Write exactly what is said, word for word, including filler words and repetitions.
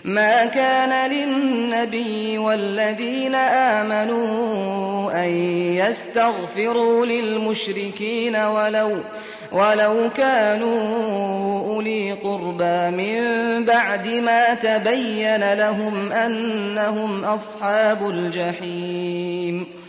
ما كان للنبي والذين آمنوا أن يستغفروا للمشركين ولو ولو كانوا أولي قربى من بعد ما تبين لهم أنهم أصحاب الجحيم